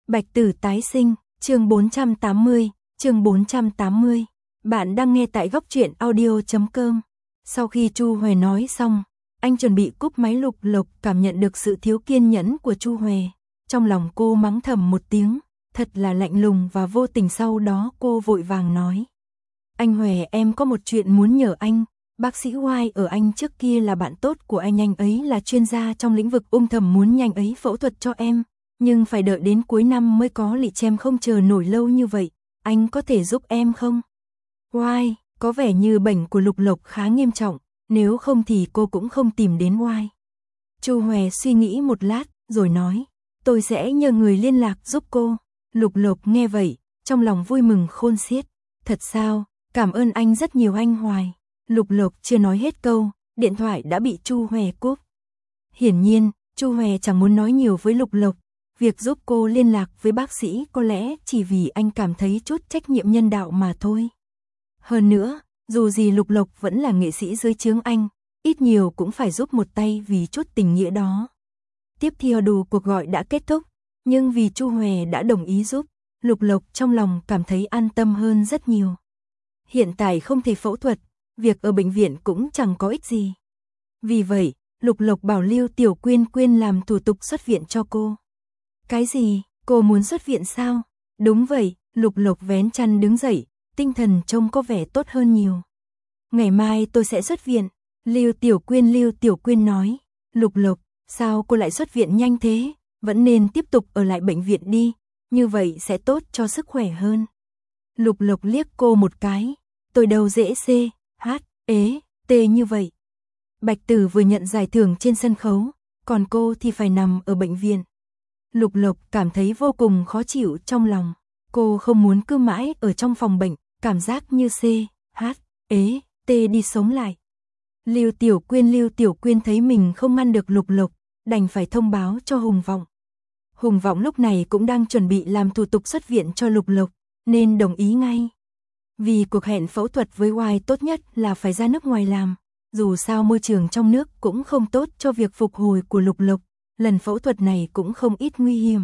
Bạch Tử tái sinh, chương 480, chương 480. Bạn đang nghe tại góc truyện audio.com. Sau khi Chu Huệ nói xong, anh chuẩn bị cúp máy. Lục Lộc cảm nhận được sự thiếu kiên nhẫn của Chu Huệ. Trong lòng cô mắng thầm một tiếng, thật là lạnh lùng và vô tình. Sau đó cô vội vàng nói: Anh Huệ, em có một chuyện muốn nhờ anh. Bác sĩ Hoài ở anh trước kia là bạn tốt của anh ấy là chuyên gia trong lĩnh vực ung thầm, muốn nhanh ấy phẫu thuật cho em. Nhưng phải đợi đến cuối năm mới có lịch, em không chờ nổi lâu như vậy, anh có thể giúp em không? Hoài, có vẻ như bệnh của Lục Lộc khá nghiêm trọng, nếu không thì cô cũng không tìm đến Hoài. Chu Huệ suy nghĩ một lát, rồi nói: Tôi sẽ nhờ người liên lạc giúp cô. Lục Lộc nghe vậy, trong lòng vui mừng khôn xiết. Thật sao, cảm ơn anh rất nhiều anh Hoài. Lục Lộc chưa nói hết câu, điện thoại đã bị Chu Huệ cúp. Hiển nhiên, Chu Huệ chẳng muốn nói nhiều với Lục Lộc. Việc giúp cô liên lạc với bác sĩ có lẽ chỉ vì anh cảm thấy chút trách nhiệm nhân đạo mà thôi. Hơn nữa, dù gì Lục Lộc vẫn là nghệ sĩ dưới trướng anh, ít nhiều cũng phải giúp một tay vì chút tình nghĩa đó. Tiếp theo đủ cuộc gọi đã kết thúc, nhưng vì Chu Huệ đã đồng ý giúp, Lục Lộc trong lòng cảm thấy an tâm hơn rất nhiều. Hiện tại không thể phẫu thuật, việc ở bệnh viện cũng chẳng có ích gì. Vì vậy, Lục Lộc bảo Lưu Tiểu Quyên Quyên làm thủ tục xuất viện cho cô. Cái gì? Cô muốn xuất viện sao? Đúng vậy, Lục Lộc vén chăn đứng dậy, tinh thần trông có vẻ tốt hơn nhiều. Ngày mai tôi sẽ xuất viện. Lưu Tiểu Quyên nói. Lục Lộc, sao cô lại xuất viện nhanh thế? Vẫn nên tiếp tục ở lại bệnh viện đi, như vậy sẽ tốt cho sức khỏe hơn. Lục Lộc liếc cô một cái. Tôi đâu dễ CHT như vậy. Bạch Tử vừa nhận giải thưởng trên sân khấu, còn cô thì phải nằm ở bệnh viện. Lục Lộc cảm thấy vô cùng khó chịu trong lòng. Cô không muốn cứ mãi ở trong phòng bệnh, cảm giác như CHT đi sống lại. Lưu Tiểu Quyên thấy mình không ngăn được Lục Lộc, đành phải thông báo cho Hùng Vọng. Hùng Vọng lúc này cũng đang chuẩn bị làm thủ tục xuất viện cho Lục Lộc, nên đồng ý ngay. Vì cuộc hẹn phẫu thuật với Hoài tốt nhất là phải ra nước ngoài làm, dù sao môi trường trong nước cũng không tốt cho việc phục hồi của Lục Lộc, lần phẫu thuật này cũng không ít nguy hiểm.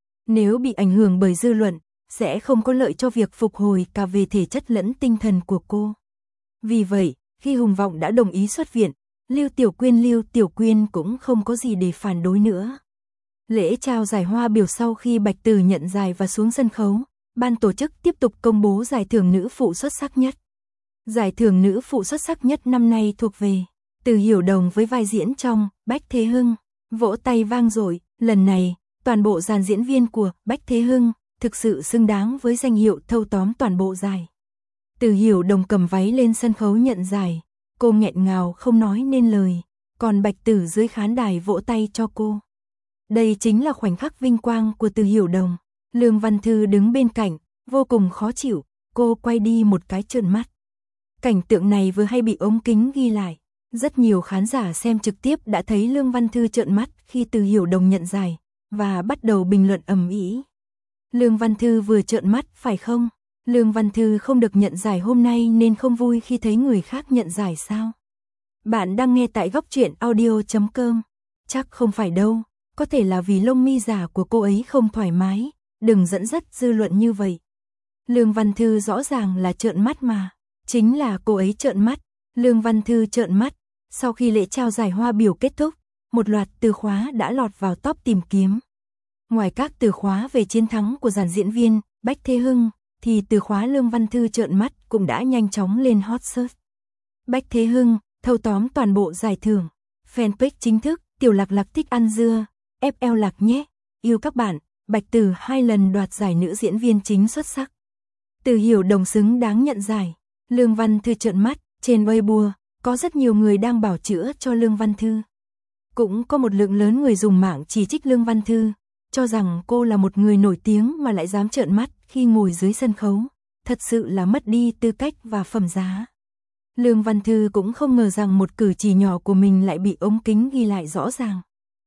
Nếu bị ảnh hưởng bởi dư luận, sẽ không có lợi cho việc phục hồi cả về thể chất lẫn tinh thần của cô. Vì vậy, khi Hùng Vọng đã đồng ý xuất viện, Lưu Tiểu Quyên cũng không có gì để phản đối nữa. Lễ trao giải hoa biểu sau khi Bạch Tử nhận giải và xuống sân khấu, ban tổ chức tiếp tục công bố giải thưởng nữ phụ xuất sắc nhất. Giải thưởng nữ phụ xuất sắc nhất năm nay thuộc về Từ Hiểu Đồng với vai diễn trong Bách Thế Hưng. Vỗ tay vang dội, lần này, toàn bộ dàn diễn viên của Bách Thế Hưng thực sự xứng đáng với danh hiệu thâu tóm toàn bộ giải. Từ Hiểu Đồng cầm váy lên sân khấu nhận giải, cô nghẹn ngào không nói nên lời, còn Bạch Tử dưới khán đài vỗ tay cho cô. Đây chính là khoảnh khắc vinh quang của Từ Hiểu Đồng. Lương Văn Thư đứng bên cạnh, vô cùng khó chịu, cô quay đi một cái trợn mắt. Cảnh tượng này vừa hay bị ống kính ghi lại. Rất nhiều khán giả xem trực tiếp đã thấy Lương Văn Thư trợn mắt khi Từ Hiểu Đồng nhận giải, và bắt đầu bình luận ầm ĩ. Lương Văn Thư vừa trợn mắt phải không? Lương Văn Thư không được nhận giải hôm nay nên không vui khi thấy người khác nhận giải sao? Bạn đang nghe tại góc truyện audio.com. Chắc không phải đâu, có thể là vì lông mi giả của cô ấy không thoải mái, đừng dẫn dắt dư luận như vậy. Lương Văn Thư rõ ràng là trợn mắt mà, chính là cô ấy trợn mắt. Lương Văn Thư trợn mắt. Sau khi lễ trao giải hoa biểu kết thúc, một loạt từ khóa đã lọt vào top tìm kiếm. Ngoài các từ khóa về chiến thắng của dàn diễn viên Bách Thế Hưng, thì từ khóa Lương Văn Thư trợn mắt cũng đã nhanh chóng lên hot search. Bách Thế Hưng thâu tóm toàn bộ giải thưởng. Fanpage chính thức, Tiểu Lạc Lạc thích ăn dưa, FL Lạc nhé. Yêu các bạn, Bạch Tử 2 lần đoạt giải nữ diễn viên chính xuất sắc. Từ Hiểu Đồng xứng đáng nhận giải. Lương Văn Thư trợn mắt. Trên Weibo, có rất nhiều người đang bảo chữa cho Lương Văn Thư. Cũng có một lượng lớn người dùng mạng chỉ trích Lương Văn Thư, cho rằng cô là một người nổi tiếng mà lại dám trợn mắt khi ngồi dưới sân khấu, thật sự là mất đi tư cách và phẩm giá. Lương Văn Thư cũng không ngờ rằng một cử chỉ nhỏ của mình lại bị ống kính ghi lại rõ ràng.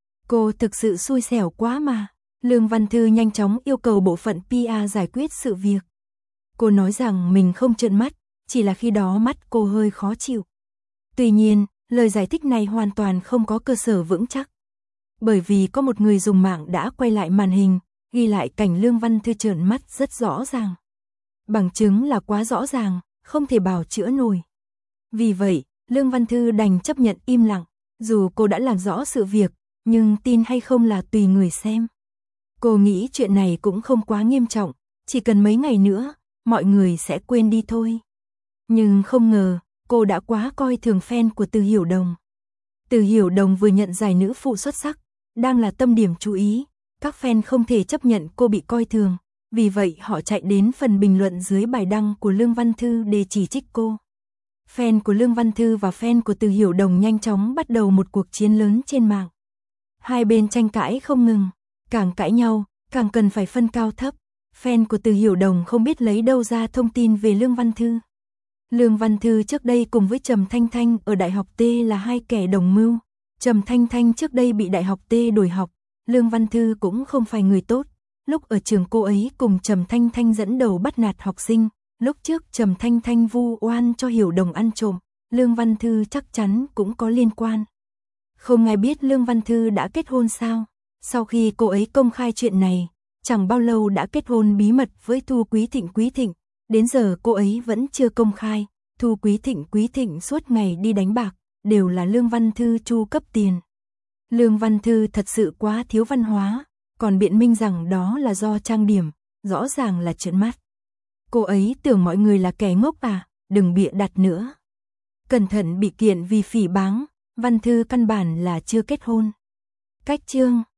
Cô thực sự xui xẻo quá mà. Lương Văn Thư nhanh chóng yêu cầu bộ phận PR giải quyết sự việc. Cô nói rằng mình không trợn mắt, chỉ là khi đó mắt cô hơi khó chịu. Tuy nhiên, lời giải thích này hoàn toàn không có cơ sở vững chắc. Bởi vì có một người dùng mạng đã quay lại màn hình, ghi lại cảnh Lương Văn Thư trợn mắt rất rõ ràng. Bằng chứng là quá rõ ràng, không thể bào chữa nổi. Vì vậy, Lương Văn Thư đành chấp nhận im lặng, dù cô đã làm rõ sự việc, nhưng tin hay không là tùy người xem. Cô nghĩ chuyện này cũng không quá nghiêm trọng, chỉ cần mấy ngày nữa, mọi người sẽ quên đi thôi. Nhưng không ngờ, cô đã quá coi thường fan của Từ Hiểu Đồng. Từ Hiểu Đồng vừa nhận giải nữ phụ xuất sắc, đang là tâm điểm chú ý, các fan không thể chấp nhận cô bị coi thường, vì vậy họ chạy đến phần bình luận dưới bài đăng của Lương Văn Thư để chỉ trích cô. Fan của Lương Văn Thư và fan của Từ Hiểu Đồng nhanh chóng bắt đầu một cuộc chiến lớn trên mạng. Hai bên tranh cãi không ngừng, càng cãi nhau, càng cần phải phân cao thấp. Fan của Từ Hiểu Đồng không biết lấy đâu ra thông tin về Lương Văn Thư. Lương Văn Thư trước đây cùng với Trầm Thanh Thanh ở Đại học T là hai kẻ đồng mưu. Trầm Thanh Thanh trước đây bị Đại học T đuổi học, Lương Văn Thư cũng không phải người tốt. Lúc ở trường cô ấy cùng Trầm Thanh Thanh dẫn đầu bắt nạt học sinh, lúc trước Trầm Thanh Thanh vu oan cho Hiểu Đồng ăn trộm, Lương Văn Thư chắc chắn cũng có liên quan. Không ai biết Lương Văn Thư đã kết hôn sao? Sau khi cô ấy công khai chuyện này, chẳng bao lâu đã kết hôn bí mật với Thu Quý Thịnh. Đến giờ cô ấy vẫn chưa công khai, Thu Quý Thịnh suốt ngày đi đánh bạc, đều là Lương Văn Thư chu cấp tiền. Lương Văn Thư thật sự quá thiếu văn hóa, còn biện minh rằng đó là do trang điểm, rõ ràng là trợn mắt. Cô ấy tưởng mọi người là kẻ ngốc à, đừng bịa đặt nữa. Cẩn thận bị kiện vì phỉ báng, Văn Thư căn bản là chưa kết hôn. Cách chương